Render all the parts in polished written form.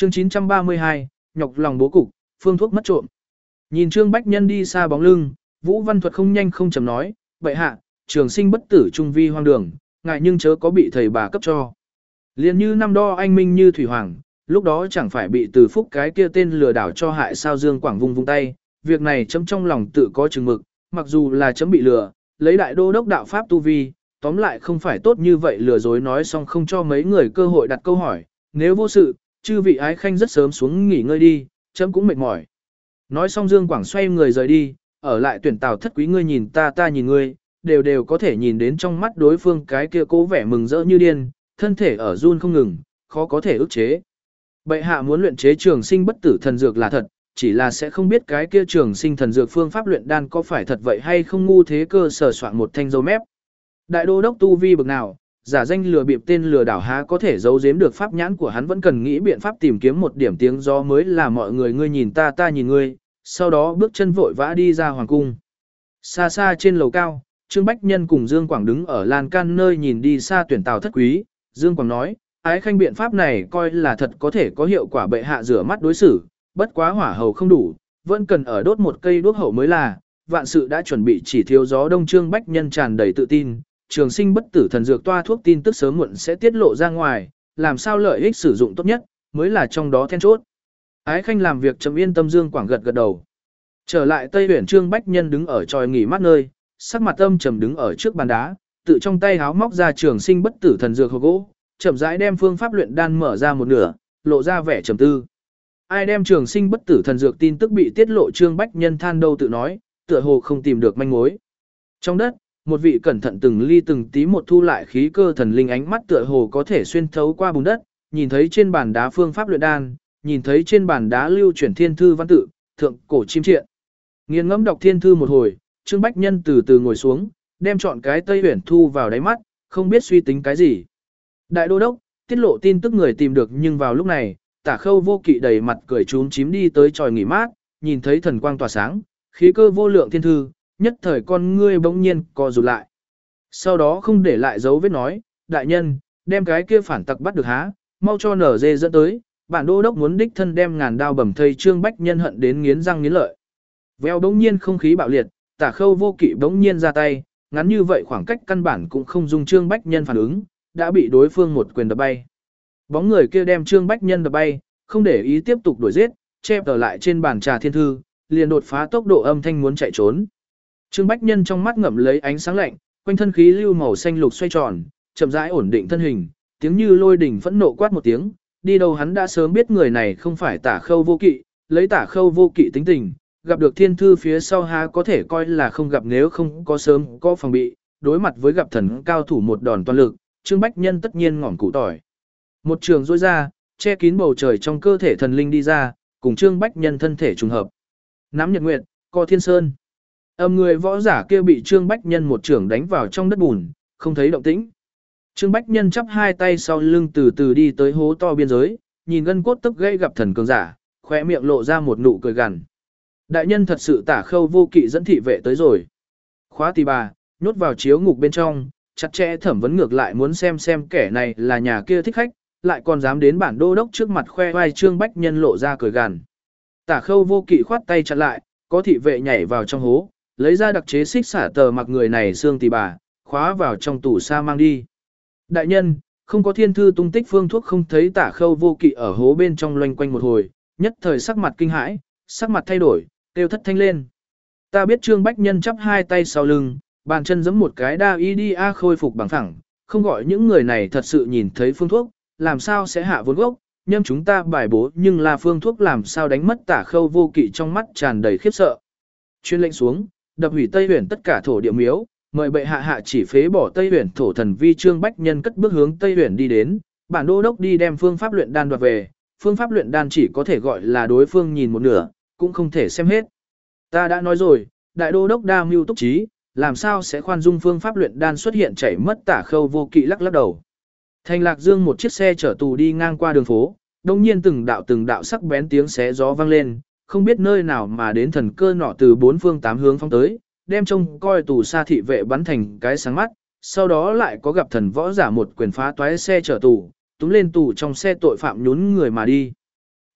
Chương 932, nhọc lòng bố cục, phương thuốc mất trộm. Nhìn Trương Bách Nhân đi xa bóng lưng, Vũ Văn Thuật không nhanh không chậm nói, "Bệ hạ, trường sinh bất tử trung vi hoang đường, ngại nhưng chớ có bị thầy bà cấp cho." Liên như năm đo anh minh như thủy hoàng, lúc đó chẳng phải bị Từ Phúc cái kia tên lừa đảo cho hại sao? Dương Quảng vung vung tay, việc này chấm trong lòng tự có chừng mực, mặc dù là chấm bị lừa, lấy đại đô đốc đạo pháp tu vi, tóm lại không phải tốt như vậy. Lừa dối nói xong không cho mấy người cơ hội đặt câu hỏi, nếu vô sự, chư vị ái khanh rất sớm xuống nghỉ ngơi đi, chấm cũng mệt mỏi. Nói xong Dương Quảng xoay người rời đi, ở lại tuyển Tào Thất Quý ngươi nhìn ta, ta nhìn ngươi, đều có thể nhìn đến trong mắt đối phương cái kia cố vẻ mừng rỡ như điên, thân thể ở run không ngừng, khó có thể ức chế. Bệ hạ muốn luyện chế trường sinh bất tử thần dược là thật, chỉ là sẽ không biết cái kia trường sinh thần dược phương pháp luyện đan có phải thật vậy hay không. Ngu thế cơ sở soạn một thanh dâu mép. Đại đô đốc tu vi bực nào, giả danh lừa bịp tên lừa đảo há có thể giấu giếm được pháp nhãn của hắn, vẫn cần nghĩ biện pháp tìm kiếm một điểm tiếng gió mới là mọi người ngươi nhìn ta, ta nhìn ngươi, sau đó bước chân vội vã đi ra hoàng cung. Xa xa trên lầu cao, Trương Bách Nhân cùng Dương Quảng đứng ở lan can nơi nhìn đi xa tuyển Tào Thất Quý. Dương Quảng nói, ái khanh biện pháp này coi là thật có thể có hiệu quả, bệ hạ rửa mắt đối xử, bất quá hỏa hầu không đủ, vẫn cần ở đốt một cây đuốc hậu mới là, vạn sự đã chuẩn bị chỉ thiếu gió đông. Trương Bách Nhân tràn đầy tự tin, trường sinh bất tử thần dược toa thuốc tin tức sớm muộn sẽ tiết lộ ra ngoài, làm sao lợi ích sử dụng tốt nhất, mới là trong đó then chốt. Ái khanh làm việc chấm yên tâm. Dương Quảng gật gật đầu. Trở lại Tây Uyển, Trương Bách Nhân đứng ở tròi nghỉ mát nơi, sắc mặt âm trầm đứng ở trước bàn đá, tự trong tay háo móc ra trường sinh bất tử thần dược hộp gỗ, chậm rãi đem phương pháp luyện đan mở ra một nửa, lộ ra vẻ trầm tư. Ai đem trường sinh bất tử thần dược tin tức bị tiết lộ? Trương Bách Nhân than đâu tự nói, tựa hồ không tìm được manh mối. Trong đất, một vị cẩn thận từng ly từng tí một thu lại khí cơ thần linh ánh mắt tựa hồ có thể xuyên thấu qua bùn đất, nhìn thấy trên bàn đá phương pháp luyện đan, nhìn thấy trên bàn đá lưu chuyển thiên thư văn tự, thượng cổ chim triện. Nghiền ngẫm đọc thiên thư một hồi, Trương Bách Nhân từ từ ngồi xuống, đem chọn cái Tây Uyển thu vào đáy mắt, không biết suy tính cái gì. Đại đô đốc, tiết lộ tin tức người tìm được, nhưng vào lúc này, Tả Khâu Vô Kỵ đầy mặt cười chúm chím đi tới tròi nghỉ mát, nhìn thấy thần quang tỏa sáng, khí cơ vô lượng thiên thư, nhất thời con ngươi bỗng nhiên co rụt lại. Sau đó không để lại dấu vết nói, đại nhân, đem cái kia phản tặc bắt được há, mau cho nở dê dẫn tới, bản đô đốc muốn đích thân đem ngàn đao bầm thây. Trương Bách Nhân hận đến nghiến răng nghiến lợi. Vèo bỗng nhiên không khí bạo liệt, Tả Khâu Vô Kỵ bỗng nhiên ra tay, ngắn như vậy khoảng cách căn bản cũng không dung Trương Bách Nhân phản ứng, đã bị đối phương một quyền đập bay. Bóng người kia đem Trương Bách Nhân đập bay, không để ý tiếp tục đuổi giết, chép ở lại trên bàn trà thiên thư, liền đột phá tốc độ âm thanh muốn chạy trốn. Trương Bách Nhân trong mắt ngậm lấy ánh sáng lạnh, quanh thân khí lưu màu xanh lục xoay tròn, chậm rãi ổn định thân hình, tiếng như lôi đỉnh phẫn nộ quát một tiếng, đi đâu hắn đã sớm biết người này không phải Tả Khâu Vô Kỵ, lấy Tả Khâu Vô Kỵ tính tình, gặp được thiên thư phía sau há có thể coi là không gặp, nếu không có sớm có phòng bị, đối mặt với gặp thần cao thủ một đòn toàn lực, Trương Bách Nhân tất nhiên ngỏm củ tỏi. Một trường rối ra, che kín bầu trời, trong cơ thể thần linh đi ra, cùng Trương Bách Nhân thân thể trùng hợp. Nắm Nhật Nguyệt, co Thiên Sơn. Âm người võ giả kia bị Trương Bách Nhân một trường đánh vào trong đất bùn, không thấy động tĩnh. Trương Bách Nhân chắp hai tay sau lưng từ từ đi tới hố to biên giới, nhìn gân cốt tức gây gặp thần cường giả, khóe miệng lộ ra một nụ cười gằn. Đại nhân thật sự Tả Khâu Vô Kỵ dẫn thị vệ tới rồi. Khóa tỳ bà, nhốt vào chiếu ngục bên trong, chặt chẽ thẩm vấn, ngược lại muốn xem kẻ này là nhà kia thích khách, lại còn dám đến bản đô đốc trước mặt khoe vai. Trương Bách Nhân lộ ra cười gằn. Tả Khâu Vô Kỵ khoát tay chặn lại, có thị vệ nhảy vào trong hố, lấy ra đặc chế xích xả tờ mặc người này xương tỳ bà, khóa vào trong tủ sa mang đi. Đại nhân, không có thiên thư tung tích, phương thuốc không thấy. Tả Khâu Vô Kỵ ở hố bên trong loanh quanh một hồi, nhất thời sắc mặt kinh hãi, sắc mặt thay đổi, kêu thất thanh lên. Ta biết. Trương Bách Nhân chắp hai tay sau lưng, bàn chân giẫm một cái đa y đi khôi phục bằng phẳng, không gọi những người này thật sự nhìn thấy phương thuốc, làm sao sẽ hạ vốn gốc, nhâm chúng ta bài bố, nhưng là phương thuốc làm sao đánh mất. Tả Khâu Vô Kỵ trong mắt tràn đầy khiếp sợ. Chuyên lệnh xuống, đập hủy Tây Uyển tất cả thổ địa miếu, mời bệ hạ hạ chỉ phế bỏ Tây Uyển thổ thần vi. Trương Bách Nhân cất bước hướng Tây Uyển đi đến, bản đô đốc đi đem phương pháp luyện đan đoạt về, phương pháp luyện đan chỉ có thể gọi là đối phương nhìn một nửa, cũng không thể xem hết. Ta đã nói rồi, đại đô đốc đa mưu túc trí, làm sao sẽ khoan dung phương pháp luyện đan xuất hiện chảy mất. Tả Khâu Vô Kỵ lắc lắc đầu. Thành Lạc Dương một chiếc xe chở tù đi ngang qua đường phố, đông nhiên từng đạo sắc bén tiếng xé gió vang lên, không biết nơi nào mà đến thần cơ nọ từ bốn phương tám hướng phóng tới, đem trông coi tù sa thị vệ bắn thành cái sáng mắt, sau đó lại có gặp thần võ giả một quyền phá toái xe chở tù, túm lên tù trong xe tội phạm nhún người mà đi.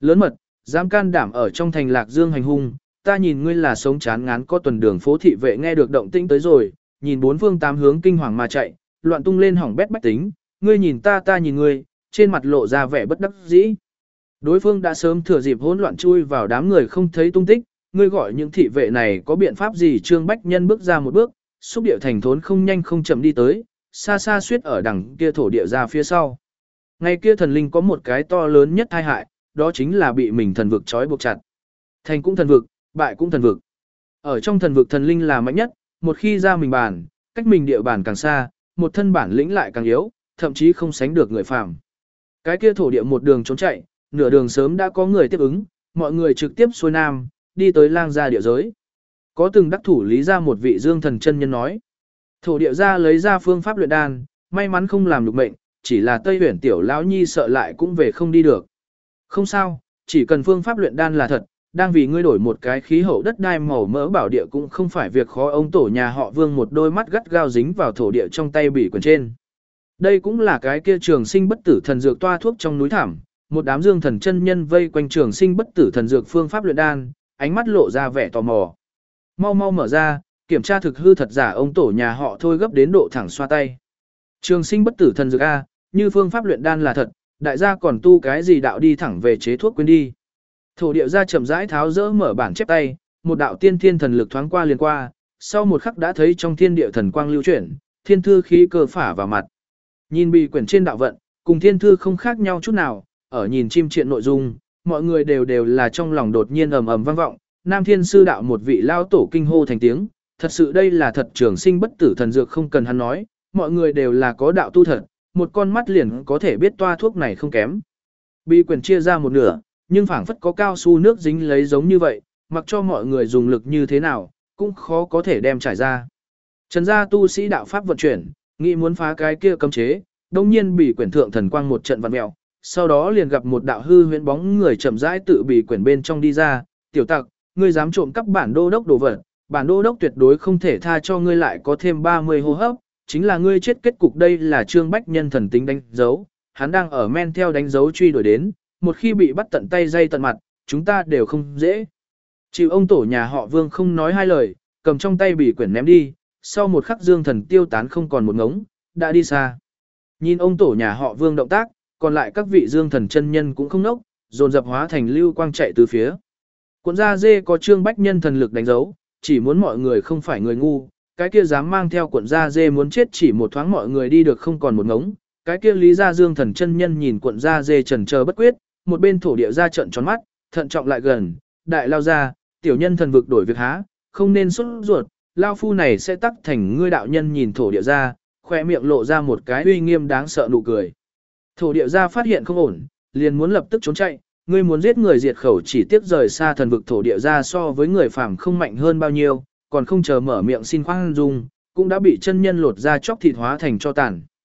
Lớn mật, dám can đảm ở trong thành Lạc Dương hành hung, ta nhìn ngươi là sống chán ngán có tuần đường phố thị vệ nghe được động tĩnh tới rồi, nhìn bốn phương tám hướng kinh hoàng mà chạy, loạn tung lên hỏng bét bách tính, ngươi nhìn ta ta nhìn ngươi, trên mặt lộ ra vẻ bất đắc dĩ. Đối phương đã sớm thừa dịp hỗn loạn chui vào đám người không thấy tung tích, ngươi gọi những thị vệ này có biện pháp gì? Trương Bách Nhân bước ra một bước, xúc điệu thành thốn không nhanh không chậm đi tới, xa xa suýt ở đằng kia thổ địa ra phía sau. Ngày kia thần linh có một cái to lớn nhất tai hại, đó chính là bị mình thần vực trói buộc chặt. Thành cũng thần vực, bại cũng thần vực. Ở trong thần vực thần linh là mạnh nhất, một khi ra mình bàn, cách mình địa bàn càng xa, một thân bản lĩnh lại càng yếu, thậm chí không sánh được người phàm. Cái kia thổ địa một đường trốn chạy, nửa đường sớm đã có người tiếp ứng, mọi người trực tiếp xuôi nam, đi tới lang gia địa giới. Có từng đắc thủ lý ra một vị dương thần chân nhân nói. Thổ địa gia lấy ra phương pháp luyện đan, may mắn không làm được mệnh, chỉ là Tây Huyền tiểu lão nhi sợ lại cũng về không đi được. Không sao, chỉ cần phương pháp luyện đan là thật, đang vì ngươi đổi một cái khí hậu đất đai màu mỡ bảo địa cũng không phải việc khó. Ông tổ nhà họ Vương một đôi mắt gắt gao dính vào thổ địa trong tay bỉ quyền trên. Đây cũng là cái kia trường sinh bất tử thần dược toa thuốc trong núi thảm, một đám dương thần chân nhân vây quanh trường sinh bất tử thần dược phương pháp luyện đan, ánh mắt lộ ra vẻ tò mò. Mau mau mở ra, kiểm tra thực hư thật giả. Ông tổ nhà họ Thôi gấp đến độ thẳng xoa tay. Trường sinh bất tử thần dược a, như phương pháp luyện đan là thật, đại gia còn tu cái gì đạo đi thẳng về chế thuốc quên đi. Thổ địa gia chậm rãi tháo dỡ mở bản chép tay, một đạo tiên thiên thần lực thoáng qua liền qua, sau một khắc đã thấy trong thiên địa thần quang lưu chuyển, thiên thư khí cơ phả vào mặt. Nhìn bì quyển trên đạo vận, cùng thiên thư không khác nhau chút nào, ở nhìn chim triện nội dung, mọi người đều là trong lòng đột nhiên ầm ầm vang vọng, Nam Thiên sư đạo một vị lao tổ kinh hô thành tiếng, thật sự đây là thật trường sinh bất tử thần dược không cần hắn nói, mọi người đều là có đạo tu thật, một con mắt liền có thể biết toa thuốc này không kém. Bì quyển chia ra một nửa, nhưng phảng phất có cao su nước dính lấy giống như vậy, mặc cho mọi người dùng lực như thế nào, cũng khó có thể đem trải ra. Trần gia tu sĩ đạo pháp vận chuyển, nghĩ muốn phá cái kia cấm chế, đồng nhiên bị quyển thượng thần quang một trận vặn mèo, sau đó liền gặp một đạo hư huyễn bóng người chậm rãi tự bị quyển bên trong đi ra, tiểu tặc, ngươi dám trộm cắp bản đô đốc đồ vật, bản đô đốc tuyệt đối không thể tha cho ngươi lại có thêm 30 hô hấp, chính là ngươi chết kết cục. Đây là Trương Bách Nhân thần tính đánh dấu, hắn đang ở men theo đánh dấu truy đuổi đến, một khi bị bắt tận tay dây tận mặt, chúng ta đều không dễ. Chịu. Ông tổ nhà họ Vương không nói hai lời, cầm trong tay bị quyển ném đi, sau một khắc dương thần tiêu tán không còn một ngống, đã đi xa. Nhìn ông tổ nhà họ Vương động tác, còn lại các vị dương thần chân nhân cũng không nốc, dồn dập hóa thành lưu quang chạy từ phía. Cuộn da dê có Trương Bách Nhân thần lực đánh dấu, chỉ muốn mọi người không phải người ngu, cái kia dám mang theo cuộn da dê muốn chết chỉ một thoáng mọi người đi được không còn một ngống. Cái kia lý gia dương thần chân nhân nhìn cuộn da dê chần chờ bất quyết, một bên thổ địa ra trận tròn mắt, thận trọng lại gần, đại lao ra, tiểu nhân thần vực đổi việc há, không nên xuất ruột, lao phu này sẽ tắc thành ngươi đạo nhân. Nhìn thổ địa ra, khoe miệng lộ ra một cái uy nghiêm đáng sợ nụ cười. Thổ địa ra phát hiện không ổn, liền muốn lập tức trốn chạy, ngươi muốn giết người diệt khẩu chỉ tiếc rời xa thần vực. Thổ địa ra so với người phàm không mạnh hơn bao nhiêu, còn không chờ mở miệng xin khoan dung, cũng đã bị chân nhân lột ra chóc thịt hóa thành cho tàn.